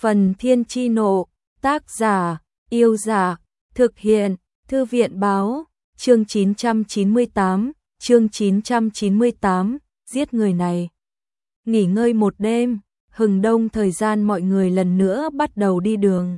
Phần Thiên Chi Nộ, tác giả, Yêu Dạ, thực hiện, Thư viện Báo, chương 998, giết người này. Nghỉ ngơi một đêm, hừng đông thời gian mọi người lần nữa bắt đầu đi đường.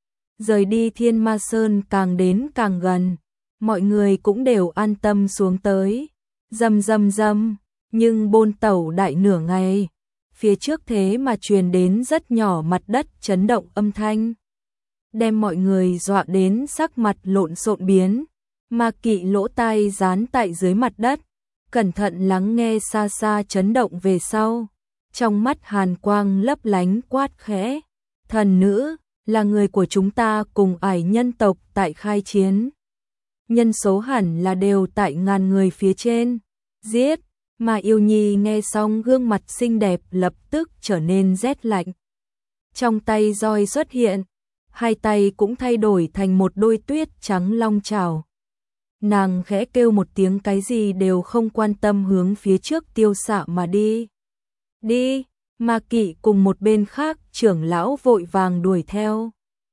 Rời đi Thiên Ma Sơn càng đến càng gần, mọi người cũng đều an tâm xuống tới. Rầm rầm rầm, nhưng bôn tẩu đại nửa ngày, phía trước thế mà truyền đến rất nhỏ mặt đất chấn động âm thanh, đem mọi người dọa đến sắc mặt lộn xộn biến. Ma Kỵ lỗ tai dán tại dưới mặt đất, cẩn thận lắng nghe xa xa chấn động về sau, trong mắt hàn quang lấp lánh quát khẽ: "Thần nữ, là người của chúng ta cùng ải nhân tộc tại khai chiến. Nhân số hẳn là đều tại ngàn người phía trên. Giết!" Mà Yêu Nhi nghe xong gương mặt xinh đẹp lập tức trở nên rét lạnh. Trong tay roi xuất hiện, hai tay cũng thay đổi thành một đôi tuyết trắng long chảo. Nàng khẽ kêu một tiếng cái gì đều không quan tâm hướng phía trước tiêu xạ mà đi. "Đi!" Ma Kỵ cùng một bên khác trưởng lão vội vàng đuổi theo.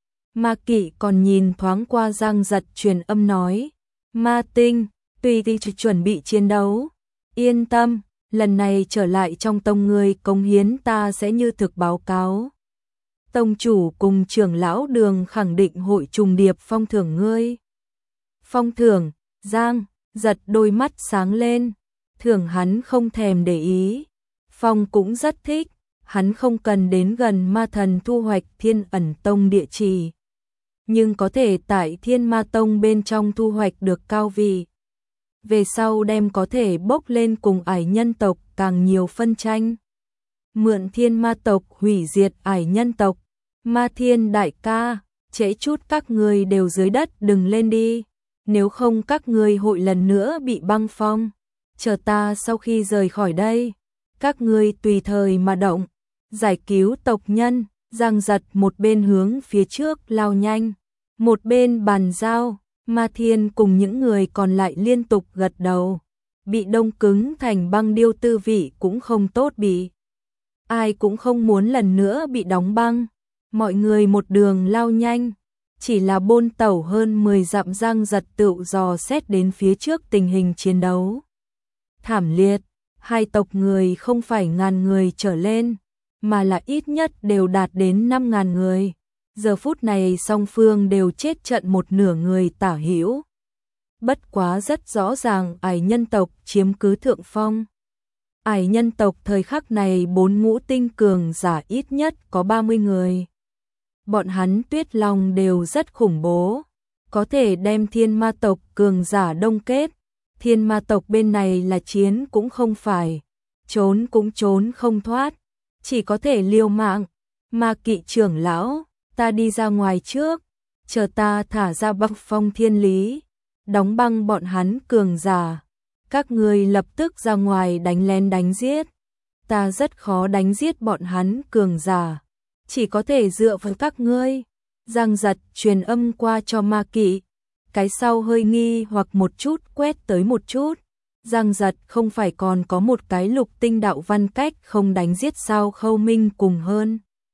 Ma Kỵ còn nhìn thoáng qua Giang Giật truyền âm nói: "Ma Tinh, tùy thì chuẩn bị chiến đấu. Yên tâm, lần này trở lại trong tông ngươi cống hiến ta sẽ như thực báo cáo. Tông chủ cùng trưởng lão Đường khẳng định hội trùng điệp phong thưởng ngươi." "Phong thưởng?" Giang Giật đôi mắt sáng lên. Thưởng hắn không thèm để ý, Phong cũng rất thích, hắn không cần đến gần ma thần thu hoạch Thiên Ẩn Tông địa chỉ, nhưng có thể tại Thiên Ma Tông bên trong thu hoạch được cao vị. Về sau đem có thể bốc lên cùng ải nhân tộc càng nhiều phân tranh. Mượn Thiên Ma tộc hủy diệt ải nhân tộc. Ma Thiên đại ca, trễ chút các người đều dưới đất đừng lên đi, nếu không các người hội lần nữa bị băng phong. Chờ ta sau khi rời khỏi đây, các ngươi tùy thời mà động, giải cứu tộc nhân. Giang Giật một bên hướng phía trước lao nhanh, một bên bàn giao. Ma Thiên cùng những người còn lại liên tục gật đầu, bị đông cứng thành băng điêu tư vị cũng không tốt bị. Ai cũng không muốn lần nữa bị đóng băng. Mọi người một đường lao nhanh, chỉ là bôn tẩu hơn 10 dặm Giang Giật tự dò xét đến phía trước tình hình chiến đấu. Thảm liệt, hai tộc người không phải ngàn người trở lên, mà là ít nhất đều đạt đến 5.000 người. Giờ phút này song phương đều chết trận một nửa người tả hữu. Bất quá rất rõ ràng ải nhân tộc chiếm cứ thượng phong. Ải nhân tộc thời khắc này 4 ngũ tinh cường giả ít nhất có 30 người. Bọn hắn Tuyết Long đều rất khủng bố, có thể đem Thiên Ma tộc cường giả đông kết. Thiên Ma tộc bên này là chiến cũng không phải, trốn cũng trốn không thoát, chỉ có thể liều mạng. Ma Kỵ trưởng lão, ta đi ra ngoài trước, chờ ta thả ra băng phong thiên lý, đóng băng bọn hắn cường giả. Các ngươi lập tức ra ngoài đánh lén đánh giết. Ta rất khó đánh giết bọn hắn cường giả, chỉ có thể dựa vào các ngươi." Giang Giật truyền âm qua cho Ma Kỵ, cái sau hơi nghi hoặc một chút quét tới một chút. Giang Giật không phải còn có một cái lục tinh đạo văn cách không đánh giết sao? Khâu Minh cùng hơn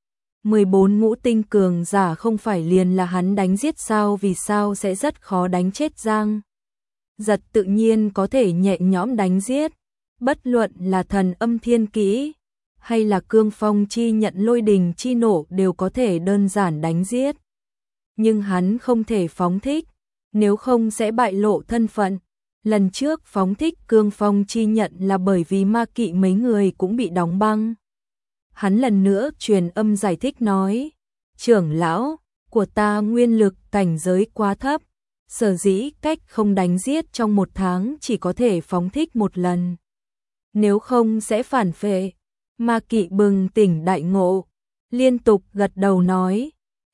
14 ngũ tinh cường giả không phải liền là hắn đánh giết sao? Vì sao sẽ rất khó đánh chết Giang Giật tự nhiên có thể nhẹ nhõm đánh giết, bất luận là thần âm thiên kỹ hay là cương phong chi nhận lôi đình chi nổ đều có thể đơn giản đánh giết. Nhưng hắn không thể phóng thích, nếu không sẽ bại lộ thân phận. Lần trước phóng thích cương phong chi nhận là bởi vì Ma Kỵ mấy người cũng bị đóng băng. Hắn lần nữa truyền âm giải thích nói: "Trưởng lão, của ta nguyên lực cảnh giới quá thấp, sở dĩ cách không đánh giết trong 1 tháng chỉ có thể phóng thích 1 lần. Nếu không sẽ phản phệ." Ma Kỵ bừng tỉnh đại ngộ, liên tục gật đầu nói: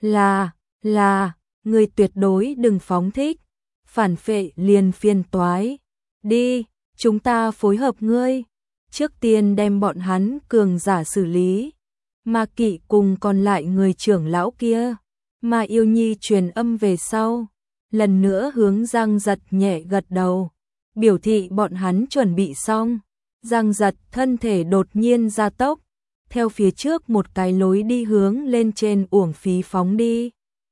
là, người tuyệt đối đừng phóng thích, phản phệ liền phiền toái. Đi, chúng ta phối hợp ngươi, trước tiên đem bọn hắn cường giả xử lý. Ma Kỵ cùng còn lại người trưởng lão kia, Ma Yêu Nhi truyền âm về sau, lần nữa hướng Giang Giật nhẹ gật đầu, biểu thị bọn hắn chuẩn bị xong. Giang Giật thân thể đột nhiên gia tốc, theo phía trước một cái lối đi hướng lên trên uổng phí phóng đi.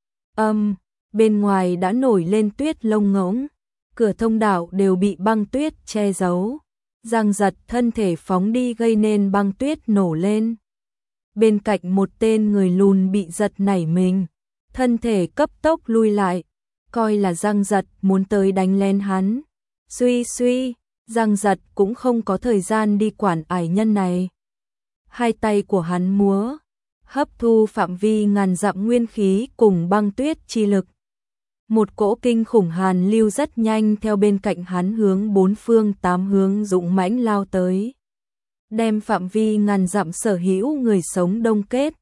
Bên ngoài đã nổi lên tuyết lông ngỗng, cửa thông đạo đều bị băng tuyết che giấu. Giang giật thân thể phóng đi gây nên băng tuyết nổ lên. Bên cạnh một tên người lùn bị giật nảy mình, thân thể cấp tốc lui lại, coi là Giang giật muốn tới đánh lên hắn. Suy, Giang giật cũng không có thời gian đi quản ải nhân này. Hai tay của hắn múa, hấp thu phạm vi ngàn dặm nguyên khí cùng băng tuyết chi lực. Một cỗ kinh khủng hàn lưu rất nhanh theo bên cạnh hắn hướng bốn phương tám hướng dũng mãnh lao tới. Đem phạm vi ngàn dặm sở hữu người sống đông kết.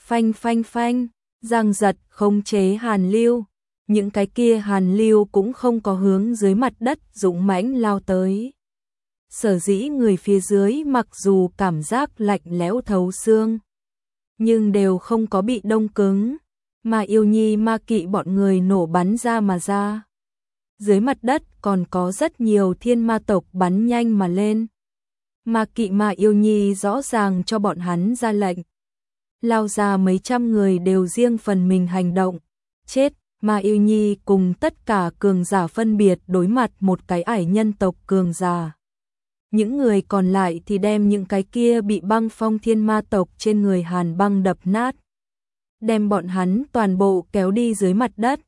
Phanh, Giang giật khống chế hàn lưu. Những cái kia hàn lưu cũng không có hướng dưới mặt đất dũng mãnh lao tới. Sở dĩ người phía dưới mặc dù cảm giác lạnh lẽo thấu xương, nhưng đều không có bị đông cứng, mà yêu nhi ma kỵ bọn người nổ bắn ra mà ra. Dưới mặt đất còn có rất nhiều thiên ma tộc bắn nhanh mà lên. Ma kỵ mà yêu nhi rõ ràng cho bọn hắn ra lệnh. Lao ra mấy trăm người đều riêng phần mình hành động. Chết, ma yêu nhi cùng tất cả cường giả phân biệt đối mặt một cái ải nhân tộc cường giả. Những người còn lại thì đem những cái kia bị băng phong thiên ma tộc trên người hàn băng đập nát. Đem bọn hắn toàn bộ kéo đi dưới mặt đất.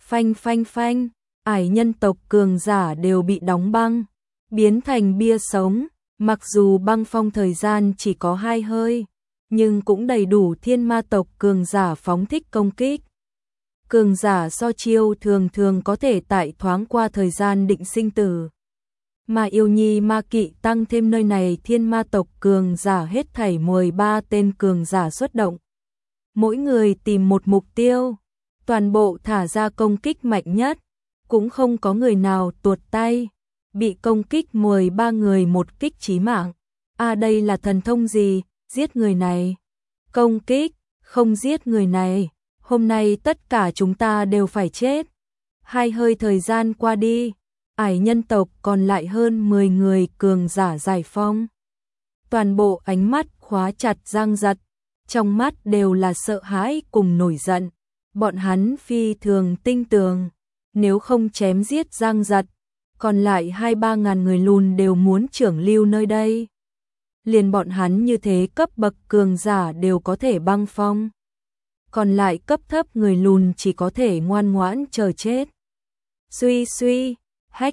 Phanh, ải nhân tộc cường giả đều bị đóng băng, biến thành bia sống. Mặc dù băng phong thời gian chỉ có 2 hơi, nhưng cũng đầy đủ thiên ma tộc cường giả phóng thích công kích. Cường giả so chiêu thường có thể tại thoáng qua thời gian định sinh tử. Mà yêu nhi ma kỵ tăng thêm nơi này thiên ma tộc cường giả hết thảy 13 tên cường giả xuất động. Mỗi người tìm một mục tiêu, toàn bộ thả ra công kích mạnh nhất, cũng không có người nào tuột tay. Bị công kích 13 người một kích chí mạng. Đây là thần thông gì? Giết người này. Công kích, không giết người này. Hôm nay tất cả chúng ta đều phải chết. 2 hơi thời gian qua đi, ải nhân tộc còn lại hơn 10 người cường giả giải phong. Toàn bộ ánh mắt khóa chặt Giang giật, trong mắt đều là sợ hãi cùng nổi giận. Bọn hắn phi thường tinh tường, nếu không chém giết Giang giật, còn lại 2-3 ngàn người lùn đều muốn trưởng lưu nơi đây. Liền bọn hắn như thế cấp bậc cường giả đều có thể băng phong. Còn lại cấp thấp người lùn chỉ có thể ngoan ngoãn chờ chết. Suy, hách,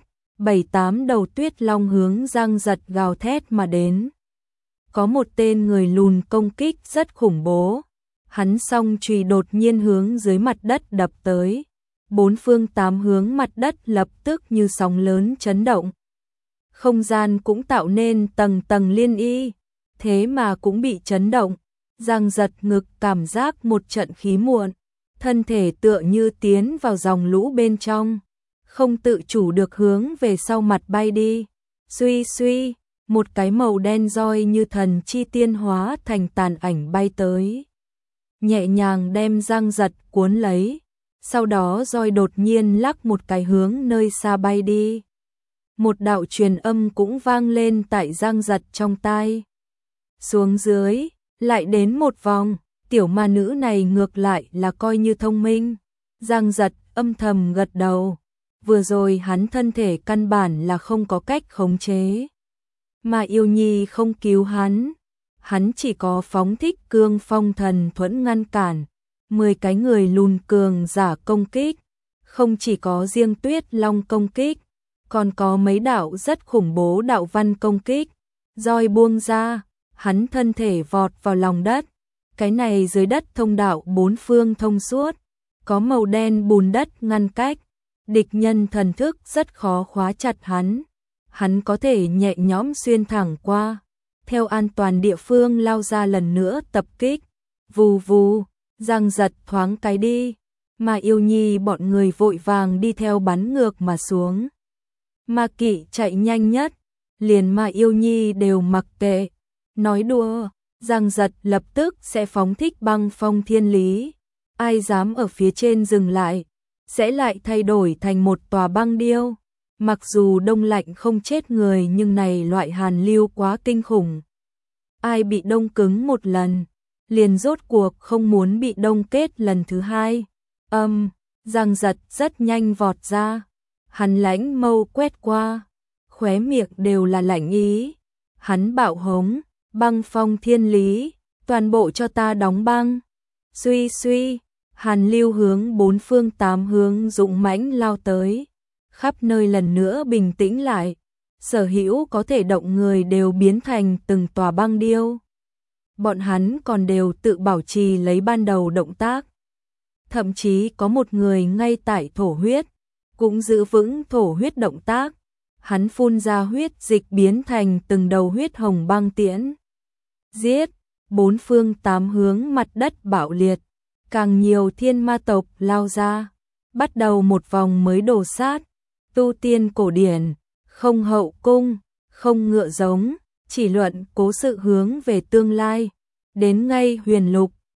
7-8 đầu tuyết long hướng Giang giật gào thét mà đến. Có một tên người lùn công kích rất khủng bố. Hắn song chùy đột nhiên hướng dưới mặt đất đập tới. 4 phương 8 hướng mặt đất lập tức như sóng lớn chấn động. Không gian cũng tạo nên tầng liên y, thế mà cũng bị chấn động. Giang giật ngực cảm giác một trận khí muộn, thân thể tựa như tiến vào dòng lũ bên trong, không tự chủ được hướng về sau mặt bay đi. Suy, một cái màu đen roi như thần chi tiên hóa thành tàn ảnh bay tới, nhẹ nhàng đem Giang giật cuốn lấy. Sau đó roi đột nhiên lắc một cái hướng nơi xa bay đi. Một đạo truyền âm cũng vang lên tại Giang giật trong tai. Xuống dưới, lại đến một vòng, tiểu ma nữ này ngược lại là coi như thông minh. Giang giật âm thầm gật đầu. Vừa rồi hắn thân thể căn bản là không có cách khống chế. Mà yêu nhi không cứu hắn chỉ có phóng thích cương phong thần thuẫn ngăn cản. 10 cái người lùn cường giả công kích, không chỉ có riêng tuyết long công kích, còn có mấy đạo rất khủng bố đạo văn công kích. Roi buông ra, hắn thân thể vọt vào lòng đất. Cái này dưới đất thông đạo 4 phương thông suốt, có màu đen bùn đất ngăn cách, địch nhân thần thức rất khó khóa chặt hắn có thể nhẹ nhõm xuyên thẳng qua, theo an toàn địa phương lao ra lần nữa tập kích. Vù, Giang giật thoáng cái đi, mà yêu nhi bọn người vội vàng đi theo bắn ngược mà xuống. Ma kỵ chạy nhanh nhất, liền mà yêu nhi đều mặc kệ. Nói đùa, Giang giật lập tức sẽ phóng thích băng phong thiên lý. Ai dám ở phía trên dừng lại, sẽ lại thay đổi thành một tòa băng điêu. Mặc dù đông lạnh không chết người nhưng này loại hàn lưu quá kinh khủng. ai bị đông cứng một lần, liền rốt cuộc không muốn bị đông kết lần thứ hai. Giang Giật rất nhanh vọt ra, hắn lãnh mâu quét qua, khóe miệng đều là lạnh ý. Hắn bạo hống, băng phong thiên lý, toàn bộ cho ta đóng băng. Suy suy, hàn lưu hướng bốn phương tám hướng dũng mãnh lao tới, khắp nơi lần nữa bình tĩnh lại, sở hữu có thể động người đều biến thành từng tòa băng điêu. Bọn hắn còn đều tự bảo trì lấy ban đầu động tác. Thậm chí có một người ngay tại thổ huyết, cũng giữ vững thổ huyết động tác. Hắn phun ra huyết dịch biến thành từng đầu huyết hồng băng tiễn. Giết, bốn phương tám hướng mặt đất bạo liệt, càng nhiều thiên ma tộc lao ra, bắt đầu một vòng mới đổ sát. Tu tiên cổ điển, không hậu cung, không ngựa giống, chỉ luận cố sự hướng về tương lai. Đến ngay huyền lục,